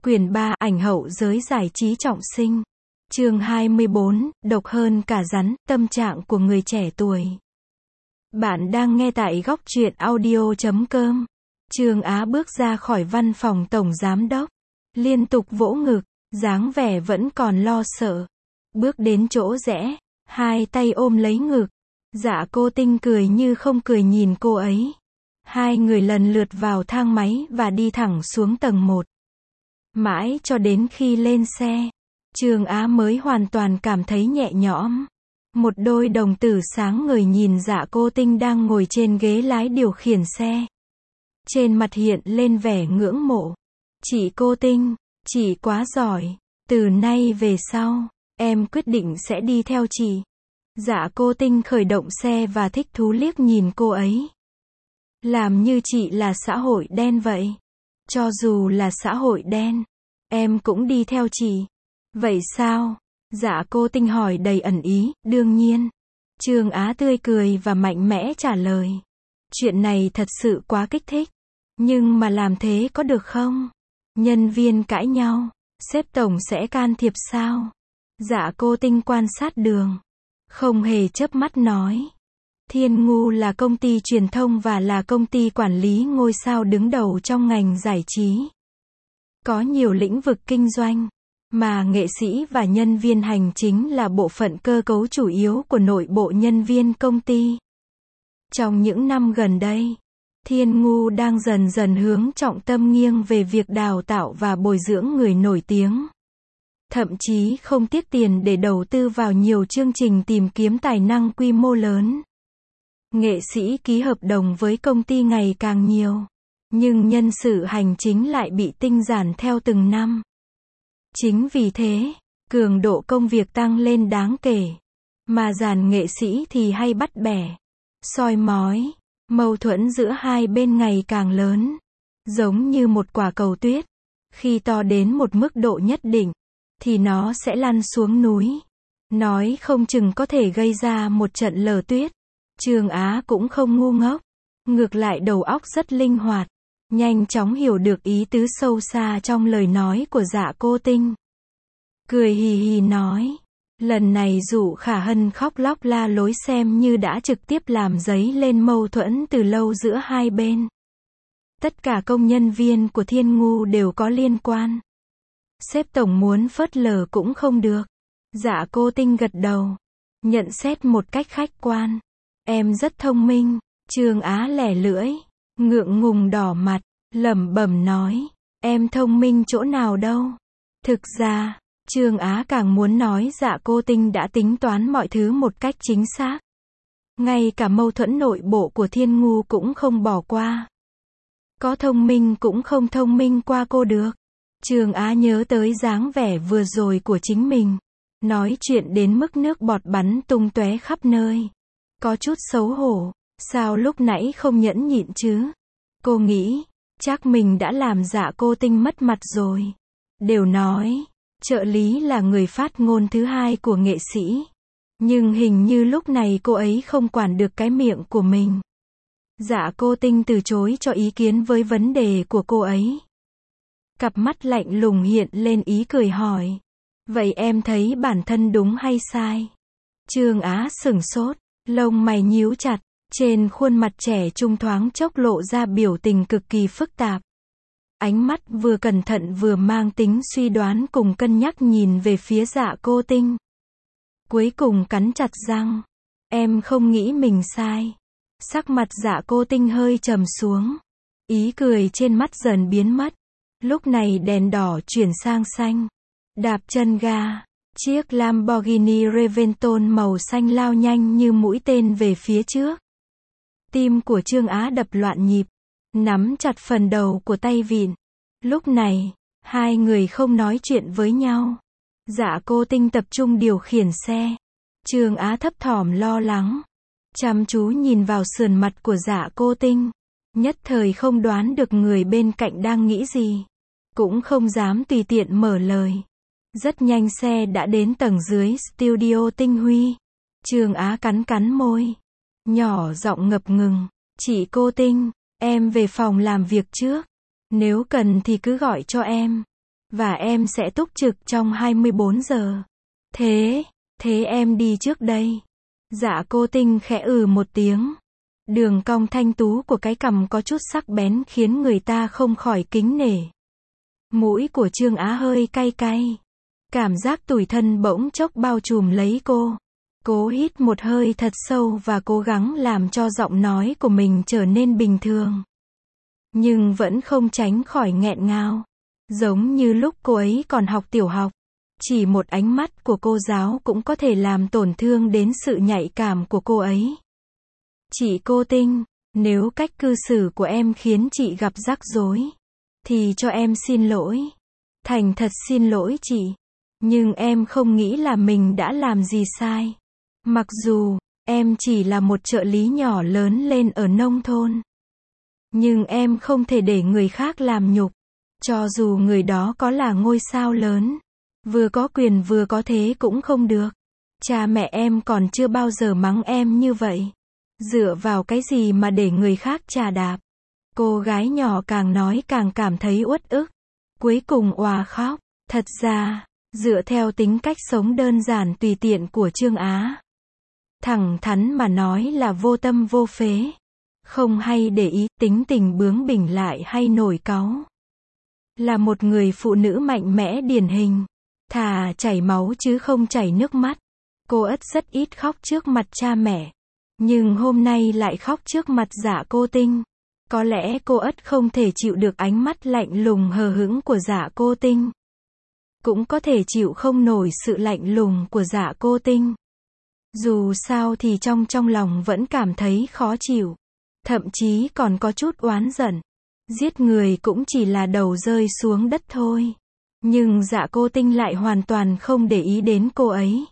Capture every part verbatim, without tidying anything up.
Quyển ba, ảnh hậu giới giải trí trọng sinh. Chương hai mươi bốn, độc hơn cả rắn, tâm trạng của người trẻ tuổi. Bạn đang nghe tại góc truyện audio chấm com. Trương Á bước ra khỏi văn phòng tổng giám đốc, liên tục vỗ ngực, dáng vẻ vẫn còn lo sợ. Bước đến chỗ rẽ, hai tay ôm lấy ngực. Dạ Cô Tinh cười như không cười nhìn cô ấy. Hai người lần lượt vào thang máy và đi thẳng xuống tầng một. Mãi cho đến khi lên xe, Trương Á mới hoàn toàn cảm thấy nhẹ nhõm. Một đôi đồng tử sáng ngời nhìn Dạ Cô Tinh đang ngồi trên ghế lái điều khiển xe. Trên mặt hiện lên vẻ ngưỡng mộ. Chị Cô Tinh, chị quá giỏi. Từ nay về sau, em quyết định sẽ đi theo chị. Dạ Cô Tinh khởi động xe và thích thú liếc nhìn cô ấy. Làm như chị là xã hội đen vậy. Cho dù là xã hội đen, em cũng đi theo chị. Vậy sao? Dạ Cô Tinh hỏi đầy ẩn ý. Đương nhiên. Trương Á tươi cười và mạnh mẽ trả lời. Chuyện này thật sự quá kích thích. Nhưng mà làm thế có được không? Nhân viên cãi nhau, sếp tổng sẽ can thiệp sao? Dạ Cô Tinh quan sát đường, không hề chớp mắt nói. Thiên Ngu là công ty truyền thông và là công ty quản lý ngôi sao đứng đầu trong ngành giải trí. Có nhiều lĩnh vực kinh doanh, mà nghệ sĩ và nhân viên hành chính là bộ phận cơ cấu chủ yếu của nội bộ nhân viên công ty. Trong những năm gần đây, Thiên Ngu đang dần dần hướng trọng tâm nghiêng về việc đào tạo và bồi dưỡng người nổi tiếng. Thậm chí không tiếc tiền để đầu tư vào nhiều chương trình tìm kiếm tài năng quy mô lớn. Nghệ sĩ ký hợp đồng với công ty ngày càng nhiều, nhưng nhân sự hành chính lại bị tinh giản theo từng năm. Chính vì thế, cường độ công việc tăng lên đáng kể, mà dàn nghệ sĩ thì hay bắt bẻ, soi mói, mâu thuẫn giữa hai bên ngày càng lớn, giống như một quả cầu tuyết. Khi to đến một mức độ nhất định, thì nó sẽ lăn xuống núi. Nói không chừng có thể gây ra một trận lở tuyết. Trương Á cũng không ngu ngốc. Ngược lại đầu óc rất linh hoạt. Nhanh chóng hiểu được ý tứ sâu xa trong lời nói của Dạ Cô Tinh. Cười hì hì nói. Lần này dụ Khả Hân khóc lóc la lối xem như đã trực tiếp làm dấy lên mâu thuẫn từ lâu giữa hai bên. Tất cả công nhân viên của Thiên Ngu đều có liên quan. Sếp tổng muốn phớt lờ cũng không được. Dạ Cô Tinh gật đầu, nhận xét một cách khách quan. Em rất thông minh. Trương Á lẻ lưỡi, ngượng ngùng đỏ mặt, lẩm bẩm nói. Em thông minh chỗ nào đâu. Thực ra, Trương Á càng muốn nói Dạ Cô Tinh đã tính toán mọi thứ một cách chính xác. Ngay cả mâu thuẫn nội bộ của Thiên Ngu cũng không bỏ qua. Có thông minh cũng không thông minh qua cô được. Trương Á nhớ tới dáng vẻ vừa rồi của chính mình. Nói chuyện đến mức nước bọt bắn tung tóe khắp nơi. Có chút xấu hổ. Sao lúc nãy không nhẫn nhịn chứ? Cô nghĩ, chắc mình đã làm Dạ Cô Tinh mất mặt rồi. Đều nói, trợ lý là người phát ngôn thứ hai của nghệ sĩ. Nhưng hình như lúc này cô ấy không quản được cái miệng của mình. Dạ Cô Tinh từ chối cho ý kiến với vấn đề của cô ấy. Cặp mắt lạnh lùng hiện lên ý cười hỏi. Vậy em thấy bản thân đúng hay sai? Trương Á sửng sốt, lông mày nhíu chặt, trên khuôn mặt trẻ trung thoáng chốc lộ ra biểu tình cực kỳ phức tạp. Ánh mắt vừa cẩn thận vừa mang tính suy đoán cùng cân nhắc nhìn về phía Dạ Cô Tinh. Cuối cùng cắn chặt răng. Em không nghĩ mình sai. Sắc mặt Dạ Cô Tinh hơi trầm xuống. Ý cười trên mắt dần biến mất. Lúc này đèn đỏ chuyển sang xanh. Đạp chân ga, chiếc Lamborghini Reventon màu xanh lao nhanh như mũi tên về phía trước. Tim của Trương Á đập loạn nhịp, nắm chặt phần đầu của tay vịn. Lúc này, hai người không nói chuyện với nhau. Dạ Cô Tinh tập trung điều khiển xe. Trương Á thấp thỏm lo lắng, chăm chú nhìn vào sườn mặt của Dạ Cô Tinh. Nhất thời không đoán được người bên cạnh đang nghĩ gì. Cũng không dám tùy tiện mở lời. Rất nhanh xe đã đến tầng dưới studio Tinh Huy. Trương Á cắn cắn môi, nhỏ giọng ngập ngừng. Chị Cô Tinh, em về phòng làm việc trước. Nếu cần thì cứ gọi cho em. Và em sẽ túc trực trong hai mươi bốn giờ. Thế, thế em đi trước đây. Dạ cô Tinh khẽ ừ một tiếng. Đường cong thanh tú của cái cằm có chút sắc bén khiến người ta không khỏi kính nể. Mũi của Trương Á hơi cay cay. Cảm giác tủi thân bỗng chốc bao trùm lấy cô. Cố hít một hơi thật sâu và cố gắng làm cho giọng nói của mình trở nên bình thường. Nhưng vẫn không tránh khỏi nghẹn ngào. Giống như lúc cô ấy còn học tiểu học. Chỉ một ánh mắt của cô giáo cũng có thể làm tổn thương đến sự nhạy cảm của cô ấy. Chị cô Tinh, nếu cách cư xử của em khiến chị gặp rắc rối, thì cho em xin lỗi. Thành thật xin lỗi chị. Nhưng em không nghĩ là mình đã làm gì sai. Mặc dù, em chỉ là một trợ lý nhỏ lớn lên ở nông thôn. Nhưng em không thể để người khác làm nhục. Cho dù người đó có là ngôi sao lớn. Vừa có quyền vừa có thế cũng không được. Cha mẹ em còn chưa bao giờ mắng em như vậy. Dựa vào cái gì mà để người khác chà đạp. Cô gái nhỏ càng nói càng cảm thấy uất ức. Cuối cùng òa khóc. Thật ra, dựa theo tính cách sống đơn giản tùy tiện của Trương Á. Thẳng thắn mà nói là vô tâm vô phế. Không hay để ý, tính tình bướng bỉnh lại hay nổi cáu. Là một người phụ nữ mạnh mẽ điển hình. Thà chảy máu chứ không chảy nước mắt. Cô Ất rất ít khóc trước mặt cha mẹ. Nhưng hôm nay lại khóc trước mặt Dạ cô Tinh. Có lẽ cô Ất không thể chịu được ánh mắt lạnh lùng hờ hững của Dạ cô Tinh. Cũng có thể chịu không nổi sự lạnh lùng của Dạ cô Tinh. Dù sao thì trong trong lòng vẫn cảm thấy khó chịu. Thậm chí còn có chút oán giận. Giết người cũng chỉ là đầu rơi xuống đất thôi. Nhưng Dạ cô Tinh lại hoàn toàn không để ý đến cô ấy.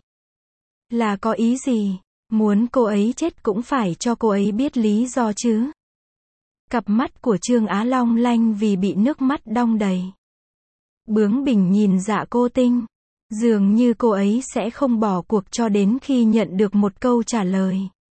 Là có ý gì? Muốn cô ấy chết cũng phải cho cô ấy biết lý do chứ. Cặp mắt của Trương Á long lanh vì bị nước mắt đong đầy. Bướng bỉnh nhìn Dạ cô Tinh. Dường như cô ấy sẽ không bỏ cuộc cho đến khi nhận được một câu trả lời.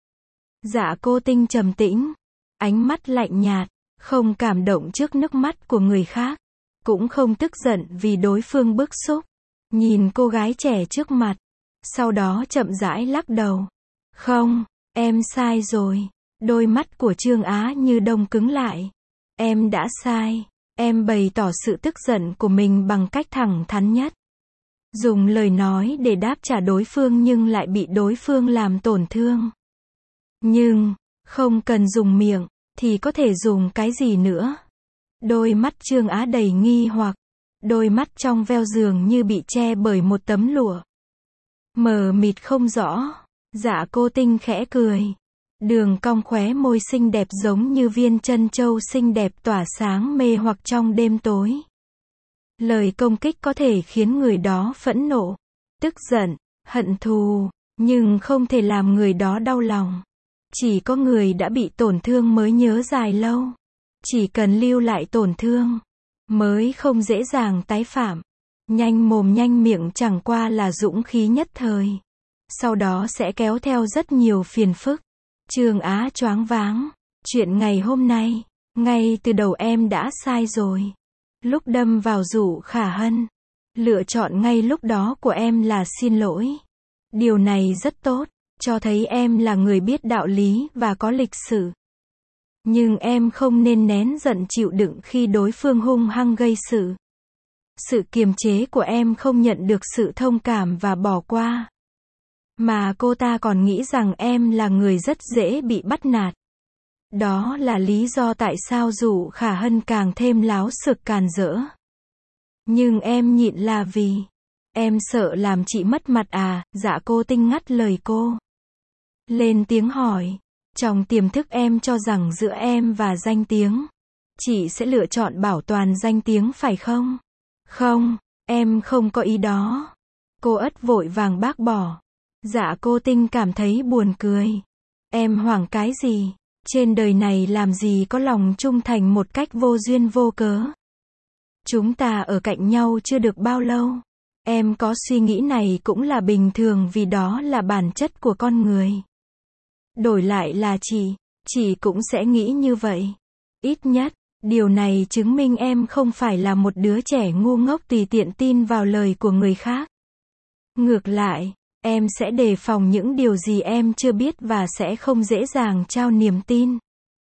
Dạ cô Tinh trầm tĩnh. Ánh mắt lạnh nhạt. Không cảm động trước nước mắt của người khác. Cũng không tức giận vì đối phương bức xúc. Nhìn cô gái trẻ trước mặt. Sau đó chậm rãi lắc đầu. Không, em sai rồi. Đôi mắt của Trương Á như đông cứng lại. Em đã sai. Em bày tỏ sự tức giận của mình bằng cách thẳng thắn nhất. Dùng lời nói để đáp trả đối phương nhưng lại bị đối phương làm tổn thương. Nhưng, không cần dùng miệng, thì có thể dùng cái gì nữa? Đôi mắt Trương Á đầy nghi hoặc. Đôi mắt trong veo dường như bị che bởi một tấm lụa. Mờ mịt không rõ. Dạ cô Tinh khẽ cười. Đường cong khóe môi xinh đẹp giống như viên trân châu xinh đẹp tỏa sáng mê hoặc trong đêm tối. Lời công kích có thể khiến người đó phẫn nộ, tức giận, hận thù, nhưng không thể làm người đó đau lòng. Chỉ có người đã bị tổn thương mới nhớ dài lâu. Chỉ cần lưu lại tổn thương, mới không dễ dàng tái phạm. Nhanh mồm nhanh miệng chẳng qua là dũng khí nhất thời. Sau đó sẽ kéo theo rất nhiều phiền phức. Trương Á choáng váng. Chuyện ngày hôm nay, ngay từ đầu em đã sai rồi. Lúc đâm vào Dụ Khả Hân, lựa chọn ngay lúc đó của em là xin lỗi. Điều này rất tốt, cho thấy em là người biết đạo lý và có lịch sử. Nhưng em không nên nén giận chịu đựng khi đối phương hung hăng gây sự. Sự kiềm chế của em không nhận được sự thông cảm và bỏ qua. Mà cô ta còn nghĩ rằng em là người rất dễ bị bắt nạt. Đó là lý do tại sao Dụ Khả Hân càng thêm láo xược càn rỡ. Nhưng em nhịn là vì em sợ làm chị mất mặt à? Dạ cô Tinh ngắt lời cô. Lên tiếng hỏi. Trong tiềm thức em cho rằng giữa em và danh tiếng, chị sẽ lựa chọn bảo toàn danh tiếng phải không? Không, em không có ý đó. Cô Ất vội vàng bác bỏ. Dạ cô Tinh cảm thấy buồn cười. Em hoảng cái gì? Trên đời này làm gì có lòng trung thành một cách vô duyên vô cớ. Chúng ta ở cạnh nhau chưa được bao lâu. Em có suy nghĩ này cũng là bình thường vì đó là bản chất của con người. Đổi lại là chị, chị cũng sẽ nghĩ như vậy. Ít nhất, Điều này chứng minh em không phải là một đứa trẻ ngu ngốc tùy tiện tin vào lời của người khác. Ngược lại, em sẽ đề phòng những điều gì em chưa biết và sẽ không dễ dàng trao niềm tin.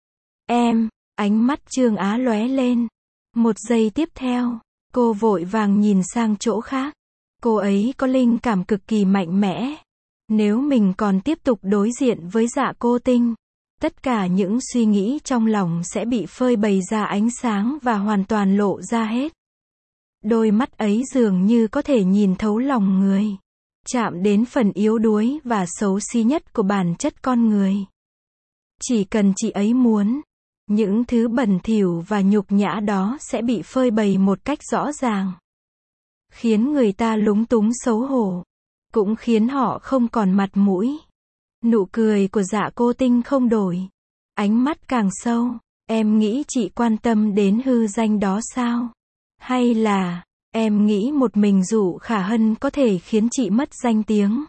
Em, ánh mắt Trương Á lóe lên. Một giây tiếp theo, cô vội vàng nhìn sang chỗ khác. Cô ấy có linh cảm cực kỳ mạnh mẽ. Nếu mình còn tiếp tục đối diện với Dạ Cô Tinh, tất cả những suy nghĩ trong lòng sẽ bị phơi bày ra ánh sáng và hoàn toàn lộ ra hết. Đôi mắt ấy dường như có thể nhìn thấu lòng người, chạm đến phần yếu đuối và xấu xí nhất của bản chất con người. Chỉ cần chị ấy muốn, những thứ bẩn thỉu và nhục nhã đó sẽ bị phơi bày một cách rõ ràng, khiến người ta lúng túng xấu hổ, cũng khiến họ không còn mặt mũi. Nụ cười của Dạ Cô Tinh không đổi, ánh mắt càng sâu. Em nghĩ chị quan tâm đến hư danh đó sao? Hay là em nghĩ một mình Dụ Khả Hân có thể khiến chị mất danh tiếng?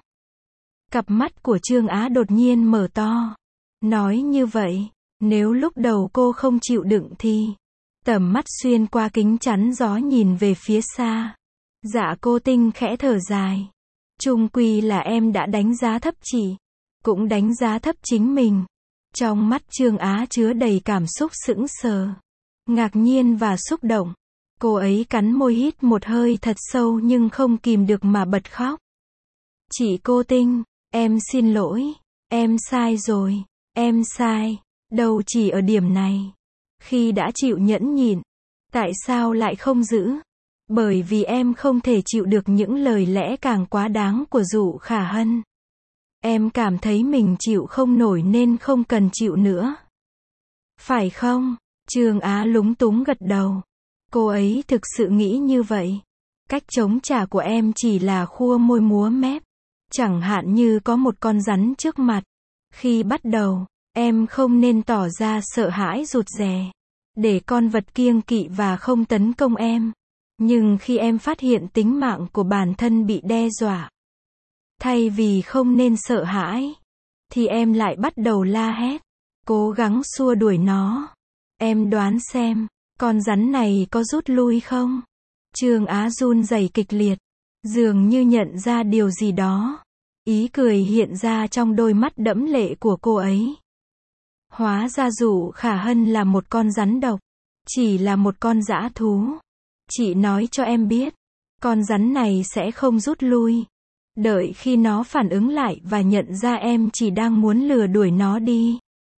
Cặp mắt của Trương Á đột nhiên mở to. Nói như vậy, nếu lúc đầu cô không chịu đựng thì... Tầm mắt xuyên qua kính chắn gió nhìn về phía xa. Dạ Cô Tinh khẽ thở dài. Chung quy là em đã đánh giá thấp chị, cũng đánh giá thấp chính mình. Trong mắt Trương Á chứa đầy cảm xúc sững sờ, ngạc nhiên và xúc động. Cô ấy cắn môi hít một hơi thật sâu nhưng không kìm được mà bật khóc. Chị Cô Tinh, em xin lỗi, em sai rồi, em sai, đâu chỉ ở điểm này. Khi đã chịu nhẫn nhịn, tại sao lại không giữ? Bởi vì em không thể chịu được những lời lẽ càng quá đáng của Dụ Khả Hân. Em cảm thấy mình chịu không nổi nên không cần chịu nữa. Phải không? Trương Á lúng túng gật đầu. Cô ấy thực sự nghĩ như vậy. Cách chống trả của em chỉ là khua môi múa mép. Chẳng hạn như có một con rắn trước mặt. Khi bắt đầu, em không nên tỏ ra sợ hãi rụt rè, để con vật kiêng kỵ và không tấn công em. Nhưng khi em phát hiện tính mạng của bản thân bị đe dọa, thay vì không nên sợ hãi, thì em lại bắt đầu la hét, cố gắng xua đuổi nó. Em đoán xem, con rắn này có rút lui không? Trương Á run rẩy kịch liệt, dường như nhận ra điều gì đó. Ý cười hiện ra trong đôi mắt đẫm lệ của cô ấy. Hóa ra Dụ Khả Hân là một con rắn độc, chỉ là một con dã thú. Chị nói cho em biết, con rắn này sẽ không rút lui. Đợi khi nó phản ứng lại và nhận ra em chỉ đang muốn lừa đuổi nó đi,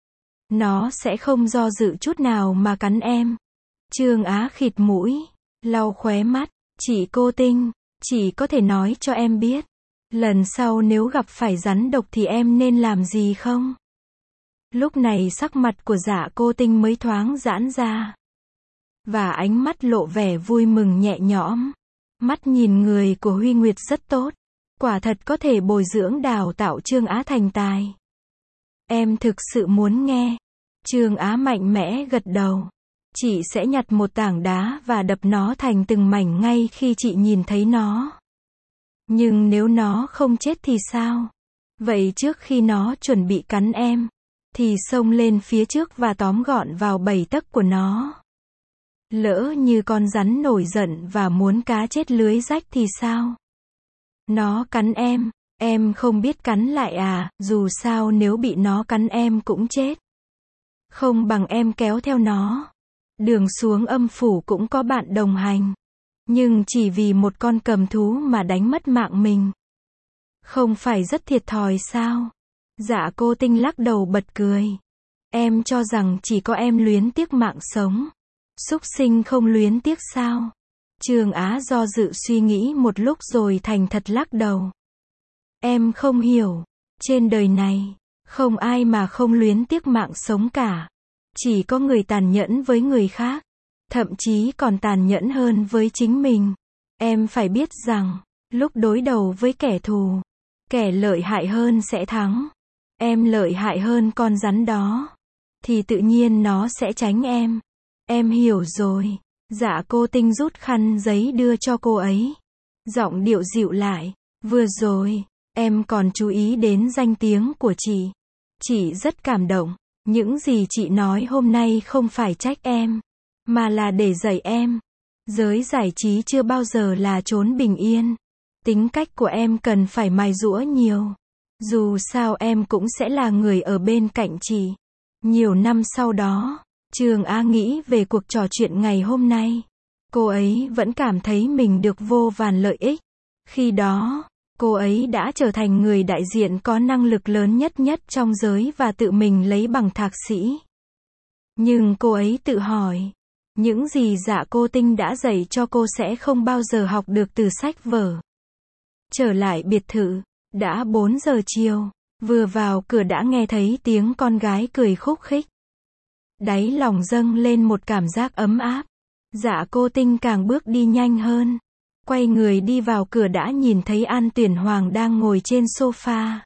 nó sẽ không do dự chút nào mà cắn em. Trương Á khịt mũi, lau khóe mắt. Chị Cô Tinh, chị có thể nói cho em biết, lần sau nếu gặp phải rắn độc thì em nên làm gì không? Lúc này sắc mặt của Dạ Cô Tinh mới thoáng giãn ra, và ánh mắt lộ vẻ vui mừng nhẹ nhõm. Mắt nhìn người của Huy Nguyệt rất tốt, quả thật có thể bồi dưỡng đào tạo Trương Á thành tài. Em thực sự muốn nghe? Trương Á mạnh mẽ gật đầu. Chị sẽ nhặt một tảng đá và đập nó thành từng mảnh ngay khi chị nhìn thấy nó. Nhưng nếu nó không chết thì sao? Vậy trước khi nó chuẩn bị cắn em, thì xông lên phía trước và tóm gọn vào bầy tấc của nó. Lỡ như con rắn nổi giận và muốn cá chết lưới rách thì sao? Nó cắn em, em không biết cắn lại à? Dù sao nếu bị nó cắn em cũng chết. Không bằng em kéo theo nó. Đường xuống âm phủ cũng có bạn đồng hành, nhưng chỉ vì một con cầm thú mà đánh mất mạng mình, không phải rất thiệt thòi sao? Dạ Cô Tinh lắc đầu bật cười. Em cho rằng chỉ có em luyến tiếc mạng sống, súc sinh không luyến tiếc sao? Trương Á do dự suy nghĩ một lúc rồi thành thật lắc đầu. Em không hiểu, trên đời này, không ai mà không luyến tiếc mạng sống cả. Chỉ có người tàn nhẫn với người khác, thậm chí còn tàn nhẫn hơn với chính mình. Em phải biết rằng, lúc đối đầu với kẻ thù, kẻ lợi hại hơn sẽ thắng. Em lợi hại hơn con rắn đó, thì tự nhiên nó sẽ tránh em. Em hiểu rồi. Dạ Cô Tinh rút khăn giấy đưa cho cô ấy, giọng điệu dịu lại. Vừa rồi, em còn chú ý đến danh tiếng của chị. Chị rất cảm động. Những gì chị nói hôm nay không phải trách em. mà là để dạy em. Giới giải trí chưa bao giờ là chốn bình yên. Tính cách của em cần phải mài giũa nhiều. Dù sao em cũng sẽ là người ở bên cạnh chị. Nhiều năm sau đó, Trường A nghĩ về cuộc trò chuyện ngày hôm nay. Cô ấy vẫn cảm thấy mình được vô vàn lợi ích. Khi đó, cô ấy đã trở thành người đại diện có năng lực lớn nhất nhất trong giới và tự mình lấy bằng thạc sĩ. Nhưng cô ấy tự hỏi, những gì Dạ Cô Tinh đã dạy cho cô sẽ không bao giờ học được từ sách vở. Trở lại biệt thự, đã bốn giờ chiều, vừa vào cửa đã nghe thấy tiếng con gái cười khúc khích. Đáy lòng dâng lên một cảm giác ấm áp. Dạ Cô Tinh càng bước đi nhanh hơn. Quay người đi vào cửa đã nhìn thấy An Tuyển Hoàng đang ngồi trên sofa.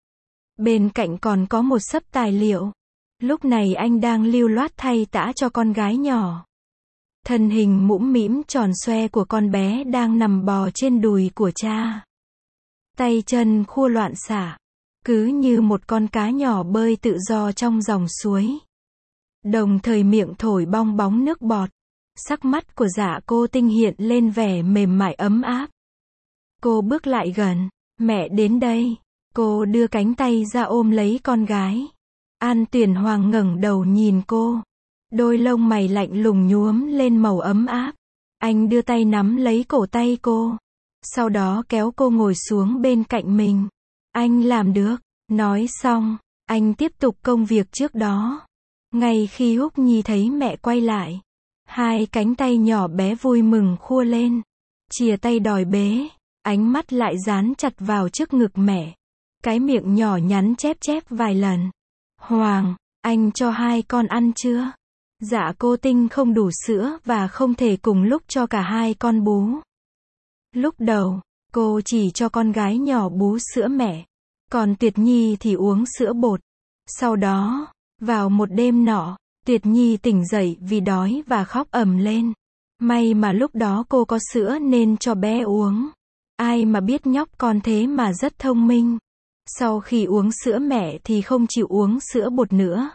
Bên cạnh còn có một xấp tài liệu. Lúc này anh đang lưu loát thay tã cho con gái nhỏ. Thân hình mũm mĩm tròn xoe của con bé đang nằm bò trên đùi của cha. Tay chân khua loạn xả, cứ như một con cá nhỏ bơi tự do trong dòng suối. Đồng thời miệng thổi bong bóng nước bọt. Sắc mắt của Dạ Cô Tinh hiện lên vẻ mềm mại ấm áp. Cô bước lại gần. Mẹ đến đây. Cô đưa cánh tay ra ôm lấy con gái. An Tuyển Hoàng ngẩng đầu nhìn cô. Đôi lông mày lạnh lùng nhuốm lên màu ấm áp. Anh đưa tay nắm lấy cổ tay cô. Sau đó kéo cô ngồi xuống bên cạnh mình. Anh làm được. Nói xong, anh tiếp tục công việc trước đó. Ngay khi Húc Nhi thấy mẹ quay lại, hai cánh tay nhỏ bé vui mừng khua lên. Chìa tay đòi bế. Ánh mắt lại dán chặt vào trước ngực mẹ. Cái miệng nhỏ nhắn chép chép vài lần. Hoàng, anh cho hai con ăn chưa? Dạ Cô Tinh không đủ sữa và không thể cùng lúc cho cả hai con bú. Lúc đầu, cô chỉ cho con gái nhỏ bú sữa mẹ. Còn Tuyệt Nhi thì uống sữa bột. Sau đó, vào một đêm nọ, Tuyệt Nhi tỉnh dậy vì đói và khóc ầm lên. May mà lúc đó cô có sữa nên cho bé uống. Ai mà biết nhóc con thế mà rất thông minh. Sau khi uống sữa mẹ thì không chịu uống sữa bột nữa.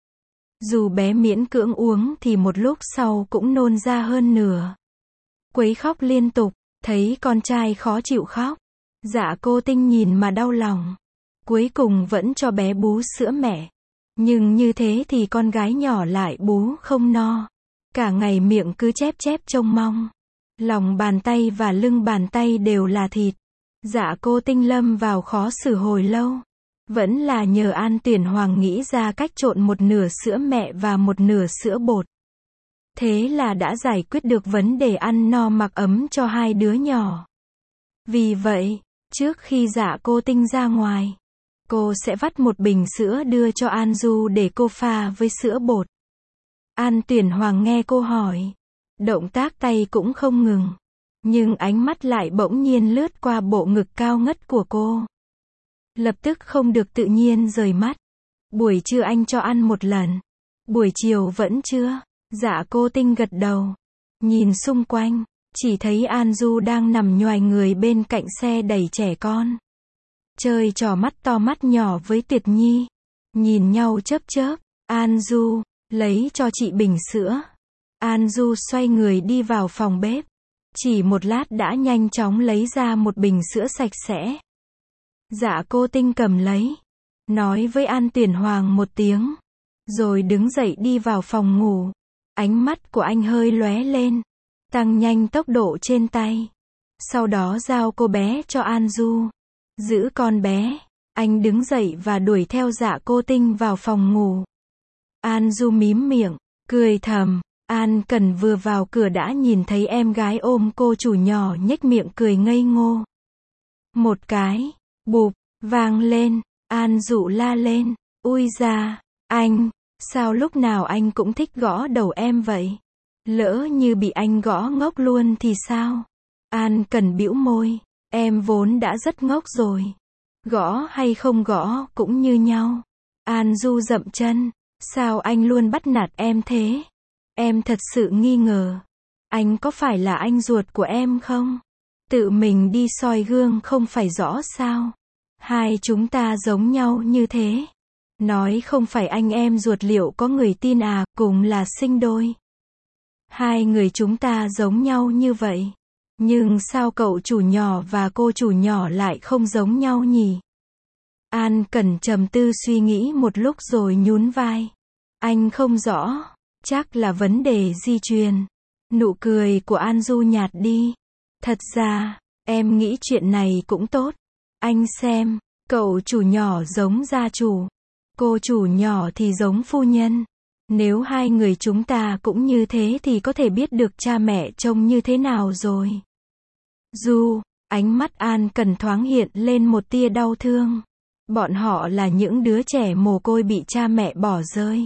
Dù bé miễn cưỡng uống thì một lúc sau cũng nôn ra hơn nửa. Quấy khóc liên tục, thấy con trai khó chịu khóc. Dạ Cô Tinh nhìn mà đau lòng. Cuối cùng vẫn cho bé bú sữa mẹ. Nhưng như thế thì con gái nhỏ lại bú không no. Cả ngày miệng cứ chép chép trông mong. Lòng bàn tay và lưng bàn tay đều là thịt. Dạ Cô Tinh lâm vào khó xử hồi lâu. Vẫn là nhờ An Tuyển Hoàng nghĩ ra cách trộn một nửa sữa mẹ và một nửa sữa bột. Thế là đã giải quyết được vấn đề ăn no mặc ấm cho hai đứa nhỏ. Vì vậy, trước khi Dạ Cô Tinh ra ngoài, cô sẽ vắt một bình sữa đưa cho An Du để cô pha với sữa bột. An Tuyển Hoàng nghe cô hỏi. Động tác tay cũng không ngừng. Nhưng ánh mắt lại bỗng nhiên lướt qua bộ ngực cao ngất của cô. Lập tức không được tự nhiên rời mắt. Buổi trưa anh cho ăn một lần. Buổi chiều vẫn chưa. Dạ Cô Tinh gật đầu. Nhìn xung quanh, chỉ thấy An Du đang nằm nhoài người bên cạnh xe đẩy trẻ con. Chơi trò mắt to mắt nhỏ với Tuyệt Nhi. Nhìn nhau chớp chớp. An Du, lấy cho chị bình sữa. An Du xoay người đi vào phòng bếp. Chỉ một lát đã nhanh chóng lấy ra một bình sữa sạch sẽ. Dạ Cô Tinh cầm lấy. Nói với An Tuyển Hoàng một tiếng. Rồi đứng dậy đi vào phòng ngủ. Ánh mắt của anh hơi lóe lên. Tăng nhanh tốc độ trên tay. Sau đó giao cô bé cho An Du. Giữ con bé. Anh đứng dậy và đuổi theo Dạ Cô Tinh vào phòng ngủ. An Du mím miệng, cười thầm. An Cần vừa vào cửa đã nhìn thấy em gái ôm cô chủ nhỏ nhếch miệng cười ngây ngô. Một cái, bụp, vang lên. An Dụ la lên. Ui da, anh, sao lúc nào anh cũng thích gõ đầu em vậy? Lỡ như bị anh gõ ngốc luôn thì sao? An Cần bĩu môi. Em vốn đã rất ngốc rồi. Gõ hay không gõ cũng như nhau. An Du dậm chân. Sao anh luôn bắt nạt em thế? Em thật sự nghi ngờ. Anh có phải là anh ruột của em không? Tự mình đi soi gương không phải rõ sao? Hai chúng ta giống nhau như thế. Nói không phải anh em ruột liệu có người tin à, cùng là sinh đôi. Hai người chúng ta giống nhau như vậy. Nhưng sao cậu chủ nhỏ và cô chủ nhỏ lại không giống nhau nhỉ? An Cẩn trầm tư suy nghĩ một lúc rồi nhún vai. Anh không rõ, chắc là vấn đề di truyền. Nụ cười của An Du nhạt đi. Thật ra, em nghĩ chuyện này cũng tốt. Anh xem, cậu chủ nhỏ giống gia chủ. Cô chủ nhỏ thì giống phu nhân. Nếu hai người chúng ta cũng như thế thì có thể biết được cha mẹ trông như thế nào rồi. Du, ánh mắt An Cẩn thoáng hiện lên một tia đau thương. Bọn họ là những đứa trẻ mồ côi bị cha mẹ bỏ rơi.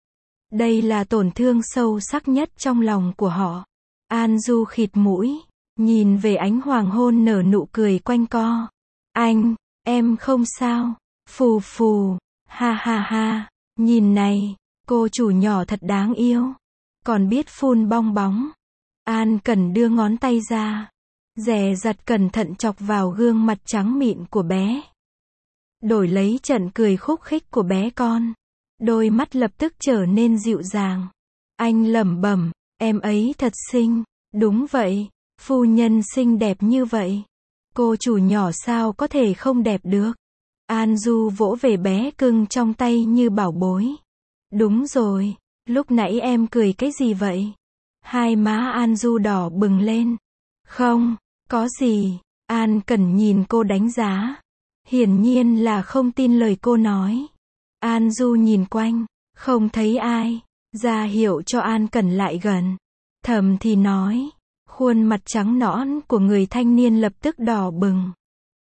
Đây là tổn thương sâu sắc nhất trong lòng của họ. An Du khịt mũi, nhìn về ánh hoàng hôn nở nụ cười quanh co. Anh, em không sao. Phù phù, ha ha ha, nhìn này, cô chủ nhỏ thật đáng yêu. Còn biết phun bong bóng. An Cẩn đưa ngón tay ra, dè dặt cẩn thận chọc vào gương mặt trắng mịn của bé. Đổi lấy trận cười khúc khích của bé con. Đôi mắt lập tức trở nên dịu dàng. Anh lẩm bẩm, em ấy thật xinh. Đúng vậy, phu nhân xinh đẹp như vậy. Cô chủ nhỏ sao có thể không đẹp được. An Du vỗ về bé cưng trong tay như bảo bối. Đúng rồi, lúc nãy em cười cái gì vậy? Hai má An Du đỏ bừng lên. Không, có gì. An Cẩn nhìn cô đánh giá. Hiển nhiên là không tin lời cô nói. An Du nhìn quanh, không thấy ai, ra hiệu cho An Cẩn lại gần. Thầm thì nói, khuôn mặt trắng nõn của người thanh niên lập tức đỏ bừng.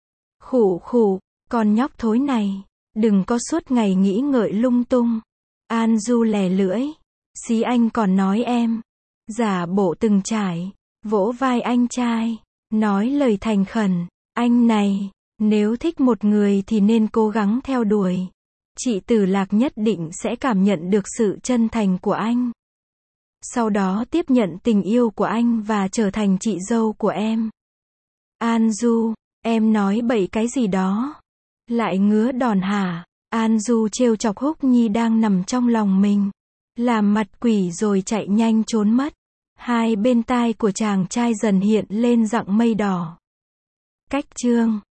Khụ khụ, con nhóc thối này, đừng có suốt ngày nghĩ ngợi lung tung. An Du lè lưỡi, xí anh còn nói em, giả bộ từng trải, vỗ vai anh trai, nói lời thành khẩn, anh này, nếu thích một người thì nên cố gắng theo đuổi. Chị Tử Lạc nhất định sẽ cảm nhận được sự chân thành của anh. Sau đó tiếp nhận tình yêu của anh và trở thành chị dâu của em. An Du, em nói bậy cái gì đó? Lại ngứa đòn hả? An Du trêu chọc Húc Nhi đang nằm trong lòng mình. Làm mặt quỷ rồi chạy nhanh trốn mất. Hai bên tai của chàng trai dần hiện lên dặng mây đỏ. Cách chương